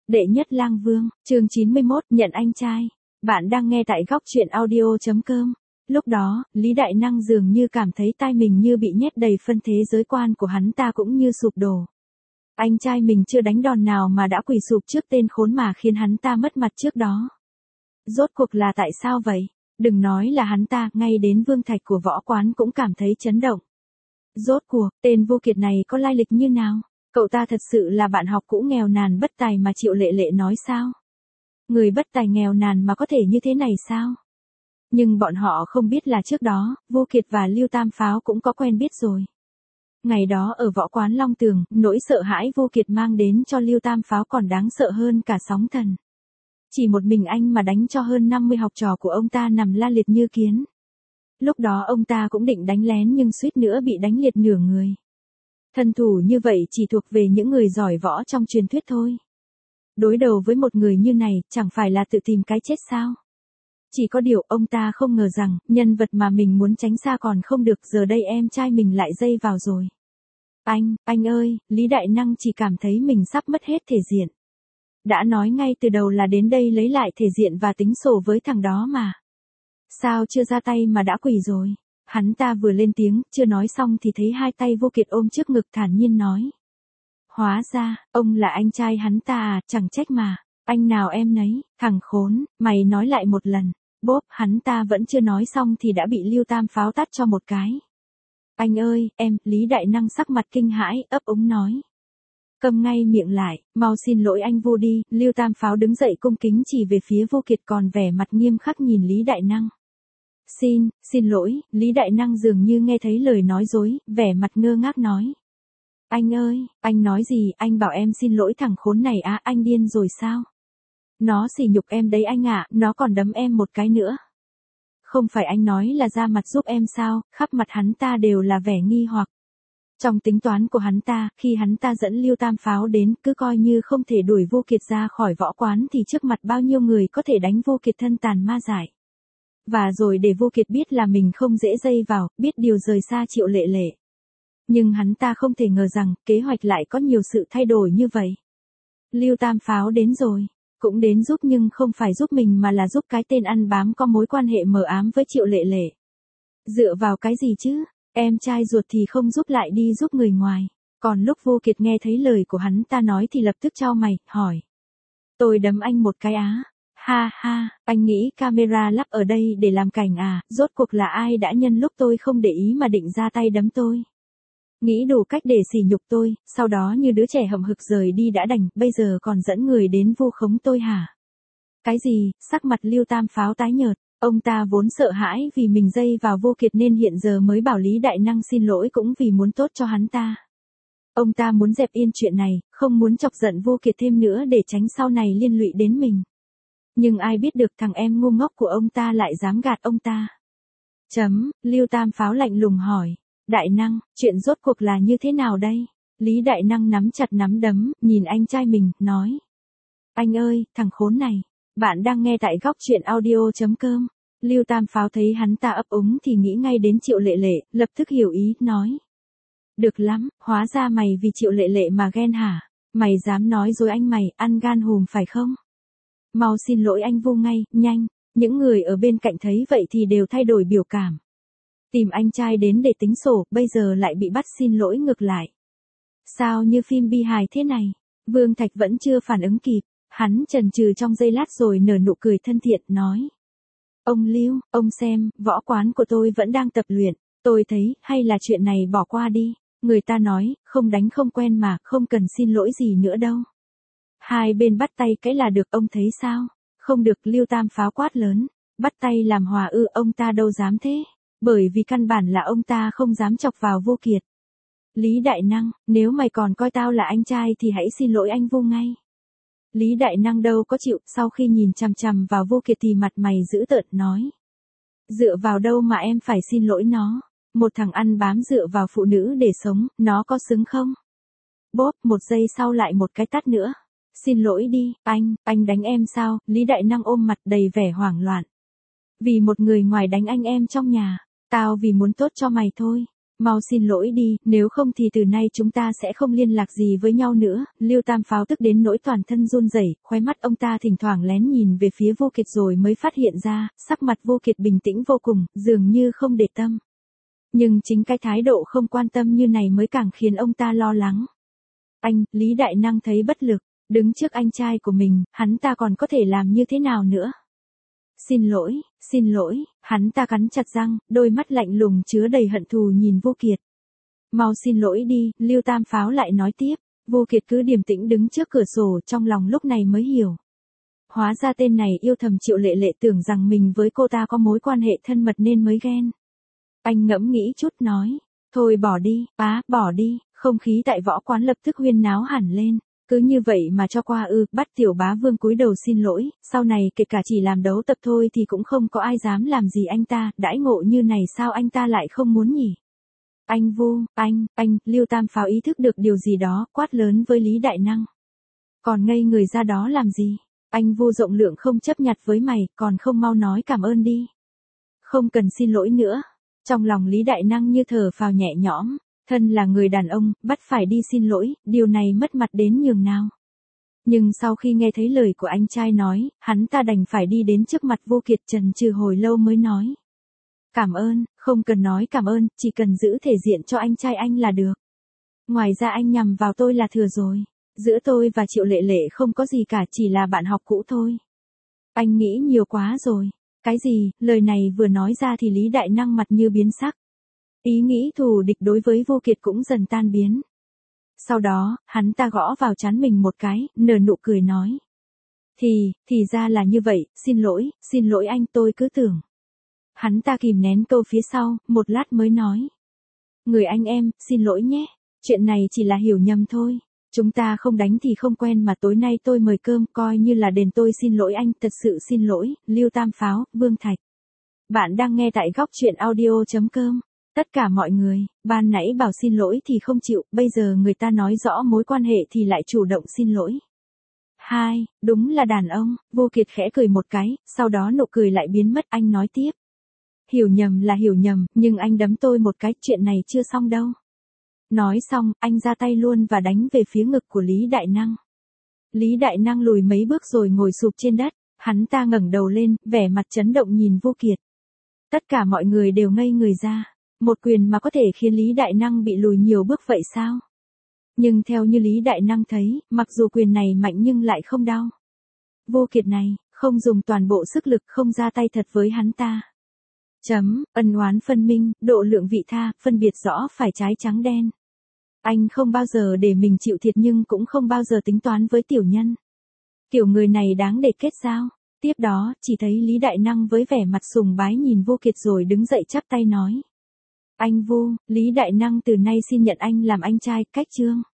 Đệ nhất lang vương, chương 91, nhận anh trai. Bạn đang nghe tại góc truyện audio.com. Lúc đó, Lý Đại Năng dường như cảm thấy tai mình như bị nhét đầy phân thế giới quan của hắn ta cũng như sụp đổ. Anh trai mình chưa đánh đòn nào mà đã quỳ sụp trước tên khốn mà khiến hắn ta mất mặt trước đó. Rốt cuộc là tại sao vậy? Đừng nói là hắn ta, ngay đến Vương Thạch của võ quán cũng cảm thấy chấn động. Rốt cuộc, tên vô kiệt này có lai lịch như nào? Cậu ta thật sự là bạn học cũ nghèo nàn bất tài mà Triệu Lệ Lệ nói sao? Người bất tài nghèo nàn mà có thể như thế này sao? Nhưng bọn họ không biết là trước đó, Vô Kiệt và Lưu Tam Pháo cũng có quen biết rồi. Ngày đó ở võ quán Long Tường, nỗi sợ hãi Vô Kiệt mang đến cho Lưu Tam Pháo còn đáng sợ hơn cả sóng thần. Chỉ một mình anh mà đánh cho hơn 50 học trò của ông ta nằm la liệt như kiến. Lúc đó ông ta cũng định đánh lén nhưng suýt nữa bị đánh liệt nửa người. Thân thủ như vậy chỉ thuộc về những người giỏi võ trong truyền thuyết thôi. Đối đầu với một người như này, chẳng phải là tự tìm cái chết sao? Chỉ có điều ông ta không ngờ rằng, nhân vật mà mình muốn tránh xa còn không được, giờ đây em trai mình lại dây vào rồi. Anh ơi, Lý Đại Năng chỉ cảm thấy mình sắp mất hết thể diện. Đã nói ngay từ đầu là đến đây lấy lại thể diện và tính sổ với thằng đó mà. Sao chưa ra tay mà đã quỳ rồi? Hắn ta vừa lên tiếng, chưa nói xong thì thấy hai tay Vô Kiệt ôm trước ngực thản nhiên nói. Hóa ra, ông là anh trai hắn ta à, chẳng trách mà. Anh nào em nấy, thằng khốn, mày nói lại một lần. Bốp, hắn ta vẫn chưa nói xong thì đã bị Lưu Tam Pháo tát cho một cái. Anh ơi, em, Lý Đại Năng sắc mặt kinh hãi, ấp úng nói. Câm ngay miệng lại, mau xin lỗi anh Vô đi. Lưu Tam Pháo đứng dậy cung kính chỉ về phía Vô Kiệt còn vẻ mặt nghiêm khắc nhìn Lý Đại Năng. Xin lỗi, Lý Đại Năng dường như nghe thấy lời nói dối, vẻ mặt ngơ ngác nói. Anh ơi, anh nói gì, anh bảo em xin lỗi thằng khốn này á, anh điên rồi sao? Nó sỉ nhục em đấy anh ạ, nó còn đấm em một cái nữa. Không phải anh nói là ra mặt giúp em sao, khắp mặt hắn ta đều là vẻ nghi hoặc. Trong tính toán của hắn ta, khi hắn ta dẫn Lưu Tam Pháo đến, cứ coi như không thể đuổi Vô Kiệt ra khỏi võ quán thì trước mặt bao nhiêu người có thể đánh Vô Kiệt thân tàn ma dại. Và rồi để Vô Kiệt biết là mình không dễ dây vào, biết điều rời xa Triệu Lệ Lệ. Nhưng hắn ta không thể ngờ rằng, kế hoạch lại có nhiều sự thay đổi như vậy. Lưu Tam Pháo đến rồi, cũng đến giúp nhưng không phải giúp mình mà là giúp cái tên ăn bám có mối quan hệ mờ ám với Triệu Lệ Lệ. Dựa vào cái gì chứ, em trai ruột thì không giúp lại đi giúp người ngoài. Còn lúc Vô Kiệt nghe thấy lời của hắn ta nói thì lập tức chau mày, hỏi. Tôi đấm anh một cái á. Ha ha, anh nghĩ camera lắp ở đây để làm cảnh à, rốt cuộc là ai đã nhân lúc tôi không để ý mà định ra tay đấm tôi. Nghĩ đủ cách để sỉ nhục tôi, sau đó như đứa trẻ hậm hực rời đi đã đành, bây giờ còn dẫn người đến vu khống tôi hả? Cái gì, sắc mặt Lưu Tam Pháo tái nhợt, ông ta vốn sợ hãi vì mình dây vào Vô Kiệt nên hiện giờ mới bảo Lý Đại Năng xin lỗi cũng vì muốn tốt cho hắn ta. Ông ta muốn dẹp yên chuyện này, không muốn chọc giận Vô Kiệt thêm nữa để tránh sau này liên lụy đến mình. Nhưng ai biết được thằng em ngu ngốc của ông ta lại dám gạt ông ta. Lưu Tam Pháo lạnh lùng hỏi. Đại Năng, chuyện rốt cuộc là như thế nào đây? Lý Đại Năng nắm chặt nắm đấm, nhìn anh trai mình, nói. Anh ơi, thằng khốn này. Bạn đang nghe tại góc truyện audio.com. Lưu Tam Pháo thấy hắn ta ấp úng thì nghĩ ngay đến Triệu Lệ Lệ, lập tức hiểu ý, nói. Được lắm, hóa ra mày vì Triệu Lệ Lệ mà ghen hả? Mày dám nói dối anh mày, ăn gan hùm phải không? Mau xin lỗi anh Vô ngay, nhanh. Những người ở bên cạnh thấy vậy thì đều thay đổi biểu cảm. Tìm anh trai đến để tính sổ, bây giờ lại bị bắt xin lỗi ngược lại. Sao như phim bi hài thế này? Vương Thạch vẫn chưa phản ứng kịp, hắn chần chừ trong giây lát rồi nở nụ cười thân thiện, nói. Ông Lưu, ông xem, võ quán của tôi vẫn đang tập luyện, tôi thấy, hay là chuyện này bỏ qua đi. Người ta nói, không đánh không quen mà, không cần xin lỗi gì nữa đâu. Hai bên bắt tay cái là được, ông thấy sao? Không được, Lưu Tam Pháo quát lớn. Bắt tay làm hòa ư, ông ta đâu dám thế. Bởi vì căn bản là ông ta không dám chọc vào Vô Kiệt. Lý Đại Năng, nếu mày còn coi tao là anh trai thì hãy xin lỗi anh Vô ngay. Lý Đại Năng đâu có chịu, sau khi nhìn chằm chằm vào Vô Kiệt thì mặt mày dữ tợn, nói. Dựa vào đâu mà em phải xin lỗi nó? Một thằng ăn bám dựa vào phụ nữ để sống, nó có xứng không? Bốp, một giây sau lại một cái tát nữa. Xin lỗi đi, anh đánh em sao? Lý Đại Năng ôm mặt đầy vẻ hoảng loạn. Vì một người ngoài đánh anh em trong nhà, tao vì muốn tốt cho mày thôi. Mau xin lỗi đi, nếu không thì từ nay chúng ta sẽ không liên lạc gì với nhau nữa. Lưu Tam Pháo tức đến nỗi toàn thân run rẩy, khóe mắt ông ta thỉnh thoảng lén nhìn về phía Vô Kiệt rồi mới phát hiện ra, sắc mặt Vô Kiệt bình tĩnh vô cùng, dường như không để tâm. Nhưng chính cái thái độ không quan tâm như này mới càng khiến ông ta lo lắng. Anh, Lý Đại Năng thấy bất lực, đứng trước anh trai của mình, hắn ta còn có thể làm như thế nào nữa? Xin lỗi, hắn ta cắn chặt răng, đôi mắt lạnh lùng chứa đầy hận thù nhìn Vô Kiệt. Mau xin lỗi đi, Lưu Tam Pháo lại nói tiếp. Vô Kiệt cứ điềm tĩnh đứng trước cửa sổ, trong lòng lúc này mới hiểu. Hóa ra tên này yêu thầm Triệu Lệ Lệ, tưởng rằng mình với cô ta có mối quan hệ thân mật nên mới ghen. Anh ngẫm nghĩ chút nói, thôi bỏ đi, bỏ đi, không khí tại võ quán lập tức huyên náo hẳn lên. Cứ như vậy mà cho qua bắt Tiểu Bá Vương cúi đầu xin lỗi, sau này kể cả chỉ làm đấu tập thôi thì cũng không có ai dám làm gì anh ta, đãi ngộ như này sao anh ta lại không muốn nhỉ? Anh Vu, Lưu Tam Pháo ý thức được điều gì đó, quát lớn với Lý Đại Năng. Còn ngây người ra đó làm gì? Anh Vu rộng lượng không chấp nhặt với mày, còn không mau nói cảm ơn đi. Không cần xin lỗi nữa. Trong lòng Lý Đại Năng như thở phào nhẹ nhõm. Thân là người đàn ông, bắt phải đi xin lỗi, điều này mất mặt đến nhường nào. Nhưng sau khi nghe thấy lời của anh trai nói, hắn ta đành phải đi đến trước mặt Vô Kiệt chần chừ hồi lâu mới nói. Cảm ơn, không cần nói cảm ơn, chỉ cần giữ thể diện cho anh trai anh là được. Ngoài ra anh nhằm vào tôi là thừa rồi. Giữa tôi và Triệu Lệ Lệ không có gì cả, chỉ là bạn học cũ thôi. Anh nghĩ nhiều quá rồi. Cái gì? Lời này vừa nói ra thì Lý Đại Năng mặt như biến sắc. Ý nghĩ thù địch đối với Vô Kiệt cũng dần tan biến. Sau đó, hắn ta gõ vào trán mình một cái, nở nụ cười nói. Thì ra là như vậy, xin lỗi anh, tôi cứ tưởng. Hắn ta kìm nén câu phía sau, một lát mới nói. Người anh em, xin lỗi nhé, chuyện này chỉ là hiểu nhầm thôi. Chúng ta không đánh thì không quen mà tối nay tôi mời cơm, coi như là đền tôi xin lỗi anh, thật sự xin lỗi, Lưu Tam Pháo, Vương Thạch. Bạn đang nghe tại góc truyện audio.com. Tất cả mọi người, ban nãy bảo xin lỗi thì không chịu, bây giờ người ta nói rõ mối quan hệ thì lại chủ động xin lỗi. Đúng là đàn ông, Vô Kiệt khẽ cười một cái, sau đó nụ cười lại biến mất, anh nói tiếp. Hiểu nhầm là hiểu nhầm, nhưng anh đấm tôi một cái, chuyện này chưa xong đâu. Nói xong, anh ra tay luôn và đánh về phía ngực của Lý Đại Năng. Lý Đại Năng lùi mấy bước rồi ngồi sụp trên đất, hắn ta ngẩng đầu lên, vẻ mặt chấn động nhìn Vô Kiệt. Tất cả mọi người đều ngây người ra. Một quyền mà có thể khiến Lý Đại Năng bị lùi nhiều bước vậy sao? Nhưng theo như Lý Đại Năng thấy, mặc dù quyền này mạnh nhưng lại không đau. Vô Kiệt này, không dùng toàn bộ sức lực, không ra tay thật với hắn ta. Ân oán phân minh, độ lượng vị tha, phân biệt rõ phải trái trắng đen. Anh không bao giờ để mình chịu thiệt nhưng cũng không bao giờ tính toán với tiểu nhân. Kiểu người này đáng để kết giao. Tiếp đó, chỉ thấy Lý Đại Năng với vẻ mặt sùng bái nhìn Vô Kiệt rồi đứng dậy chắp tay nói. Anh Vu, Lý Đại Năng từ nay xin nhận anh làm anh trai, cách chương.